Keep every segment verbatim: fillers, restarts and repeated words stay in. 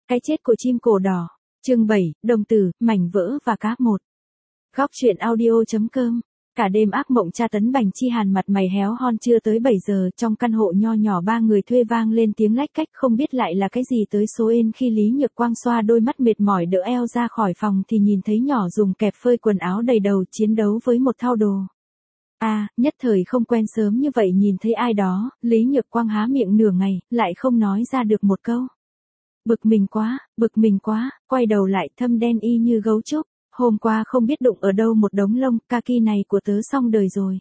Cái chết của chim cổ đỏ. Chương bảy, đồng tử, mảnh vỡ và cá một. Góc truyện audio.com. Cả đêm ác mộng tra tấn Bành Chi Hàn mặt mày héo hon chưa tới bảy giờ trong căn hộ nho nhỏ ba người thuê vang lên tiếng lách cách không biết lại là cái gì tới số ên khi Lý Nhược Quang xoa đôi mắt mệt mỏi đỡ eo ra khỏi phòng thì nhìn thấy nhỏ dùng kẹp phơi quần áo đầy đầu chiến đấu với một thao đồ. À, nhất thời không quen sớm như vậy nhìn thấy ai đó, Lý Nhược Quang há miệng nửa ngày, lại không nói ra được một câu. Bực mình quá, bực mình quá, quay đầu lại thâm đen y như gấu trúc. Hôm qua không biết đụng ở đâu một đống lông, kaki này của tớ xong đời rồi.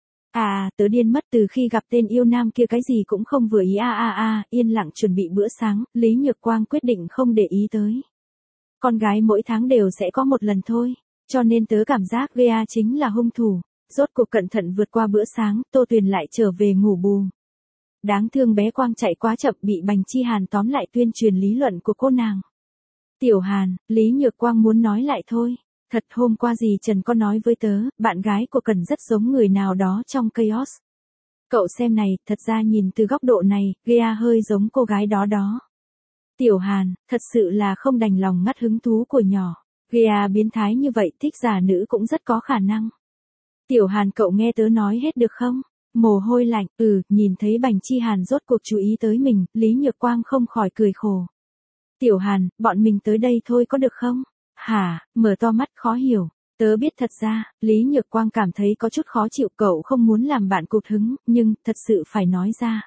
À, tớ điên mất từ khi gặp tên yêu nam kia cái gì cũng không vừa ý a a a, yên lặng chuẩn bị bữa sáng, Lý Nhược Quang quyết định không để ý tới. Con gái mỗi tháng đều sẽ có một lần thôi, cho nên tớ cảm giác Gea chính là hung thủ. Rốt cuộc cẩn thận vượt qua bữa sáng, Tô Tuyền lại trở về ngủ bù. Đáng thương bé Quang chạy quá chậm bị Bành Chi Hàn tóm lại tuyên truyền lý luận của cô nàng. Tiểu Hàn, Lý Nhược Quang muốn nói lại thôi. Thật hôm qua gì Trần có nói với tớ, bạn gái của Cần rất giống người nào đó trong Chaos. Cậu xem này, thật ra nhìn từ góc độ này, Gea hơi giống cô gái đó đó. Tiểu Hàn, thật sự là không đành lòng ngắt hứng thú của nhỏ. Gea biến thái như vậy thích giả nữ cũng rất có khả năng. Tiểu Hàn cậu nghe tớ nói hết được không? Mồ hôi lạnh, ừ, nhìn thấy Bành Chi Hàn rốt cuộc chú ý tới mình, Lý Nhược Quang không khỏi cười khổ. Tiểu Hàn, bọn mình tới đây thôi có được không? Hả, mở to mắt khó hiểu. Tớ biết thật ra, Lý Nhược Quang cảm thấy có chút khó chịu cậu không muốn làm bạn cụt hứng, nhưng thật sự phải nói ra.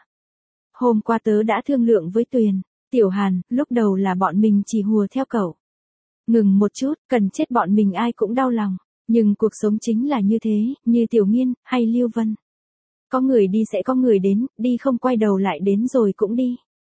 Hôm qua tớ đã thương lượng với Tuyền. Tiểu Hàn, lúc đầu là bọn mình chỉ hùa theo cậu. Ngừng một chút, Cần chết bọn mình ai cũng đau lòng. Nhưng cuộc sống chính là như thế, như Tiểu Nghiên, hay Lưu Vân. Có người đi sẽ có người đến, đi không quay đầu lại đến rồi cũng đi.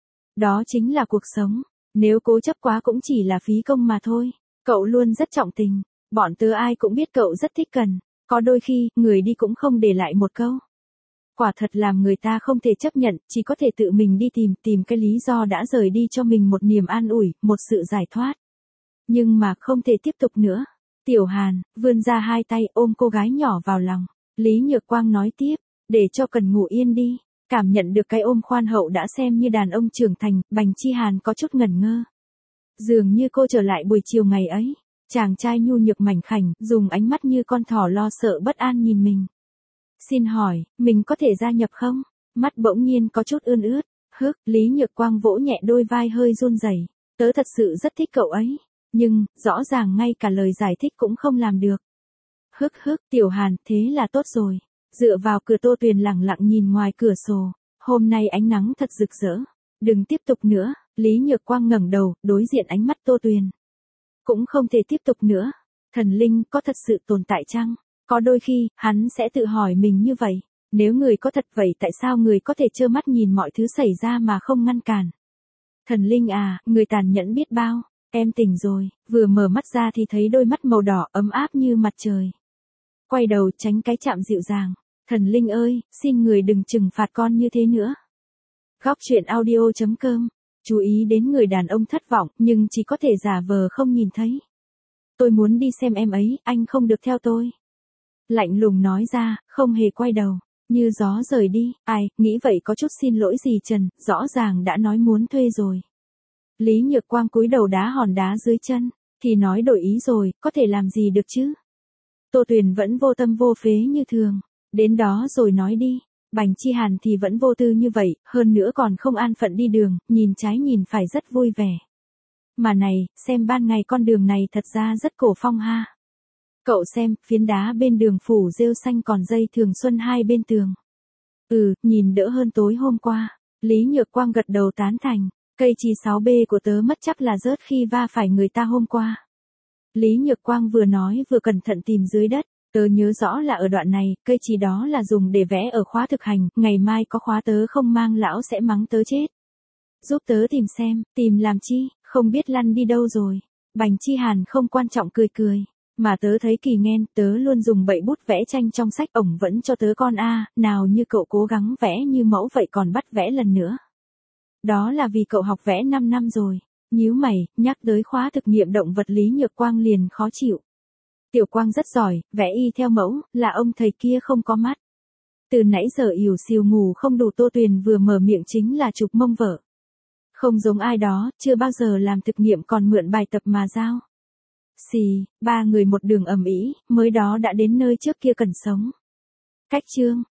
Đó chính là cuộc sống. Nếu cố chấp quá cũng chỉ là phí công mà thôi. Cậu luôn rất trọng tình. Bọn tớ ai cũng biết cậu rất thích Cần. Có đôi khi, người đi cũng không để lại một câu. Quả thật làm người ta không thể chấp nhận, chỉ có thể tự mình đi tìm, tìm cái lý do đã rời đi cho mình một niềm an ủi, một sự giải thoát. Nhưng mà không thể tiếp tục nữa. Tiểu Hàn, vươn ra hai tay ôm cô gái nhỏ vào lòng. Lý Nhược Quang nói tiếp, để cho Cần ngủ yên đi. Cảm nhận được cái ôm khoan hậu đã xem như đàn ông trưởng thành, Bành Chi Hàn có chút ngẩn ngơ. Dường như cô trở lại buổi chiều ngày ấy. Chàng trai nhu nhược mảnh khảnh, dùng ánh mắt như con thỏ lo sợ bất an nhìn mình. Xin hỏi, mình có thể gia nhập không? Mắt bỗng nhiên có chút ươn ướt. Hức, Lý Nhược Quang vỗ nhẹ đôi vai hơi run rẩy. Tớ thật sự rất thích cậu ấy. Nhưng, rõ ràng ngay cả lời giải thích cũng không làm được. Hức hức, Tiểu Hàn, thế là tốt rồi. Dựa vào cửa Tô Tuyền lẳng lặng nhìn ngoài cửa sổ. Hôm nay ánh nắng thật rực rỡ. Đừng tiếp tục nữa. Lý Nhược Quang ngẩng đầu, đối diện ánh mắt Tô Tuyền. Cũng không thể tiếp tục nữa. Thần linh có thật sự tồn tại chăng? Có đôi khi, hắn sẽ tự hỏi mình như vậy. Nếu người có thật vậy tại sao người có thể trơ mắt nhìn mọi thứ xảy ra mà không ngăn cản? Thần linh à, người tàn nhẫn biết bao. Em tỉnh rồi, vừa mở mắt ra thì thấy đôi mắt màu đỏ ấm áp như mặt trời. Quay đầu tránh cái chạm dịu dàng. Thần linh ơi, xin người đừng trừng phạt con như thế nữa. Góc truyện audio.com. Chú ý đến người đàn ông thất vọng nhưng chỉ có thể giả vờ không nhìn thấy. Tôi muốn đi xem em ấy, anh không được theo tôi. Lạnh lùng nói ra, không hề quay đầu. Như gió rời đi, ai, nghĩ vậy có chút xin lỗi gì Trần, rõ ràng đã nói muốn thuê rồi. Lý Nhược Quang cúi đầu đá hòn đá dưới chân, thì nói đổi ý rồi, có thể làm gì được chứ? Tô Tuyền vẫn vô tâm vô phế như thường, đến đó rồi nói đi. Bành Chi Hàn thì vẫn vô tư như vậy, hơn nữa còn không an phận đi đường, nhìn trái nhìn phải rất vui vẻ. Mà này, xem ban ngày con đường này thật ra rất cổ phong ha. Cậu xem, phiến đá bên đường phủ rêu xanh còn dây thường xuân hai bên tường. Ừ, nhìn đỡ hơn tối hôm qua. Lý Nhược Quang gật đầu tán thành. Cây chi sáu B của tớ mất chắc là rớt khi va phải người ta hôm qua. Lý Nhược Quang vừa nói vừa cẩn thận tìm dưới đất. Tớ nhớ rõ là ở đoạn này, cây chi đó là dùng để vẽ ở khóa thực hành, ngày mai có khóa tớ không mang lão sẽ mắng tớ chết. Giúp tớ tìm xem, tìm làm chi, không biết lăn đi đâu rồi. Bành Chi Hàn không quan trọng cười cười. Mà tớ thấy kỳ nghen, tớ luôn dùng bậy bút vẽ tranh trong sách ổng vẫn cho tớ con a, nào như cậu cố gắng vẽ như mẫu vậy còn bắt vẽ lần nữa. Đó là vì cậu học vẽ năm năm rồi. Nhíu mày, nhắc tới khóa thực nghiệm động vật Lý Nhược Quang liền khó chịu. Tiểu Quang rất giỏi, vẽ y theo mẫu, là ông thầy kia không có mắt. Từ nãy giờ ỉu xìu ngủ không đủ Tô Tuyền vừa mở miệng chính là chụp mông vợ. Không giống ai đó, chưa bao giờ làm thực nghiệm còn mượn bài tập mà giao. Xì, ba người một đường ầm ĩ, mới đó đã đến nơi trước kia cần sống. Cách chương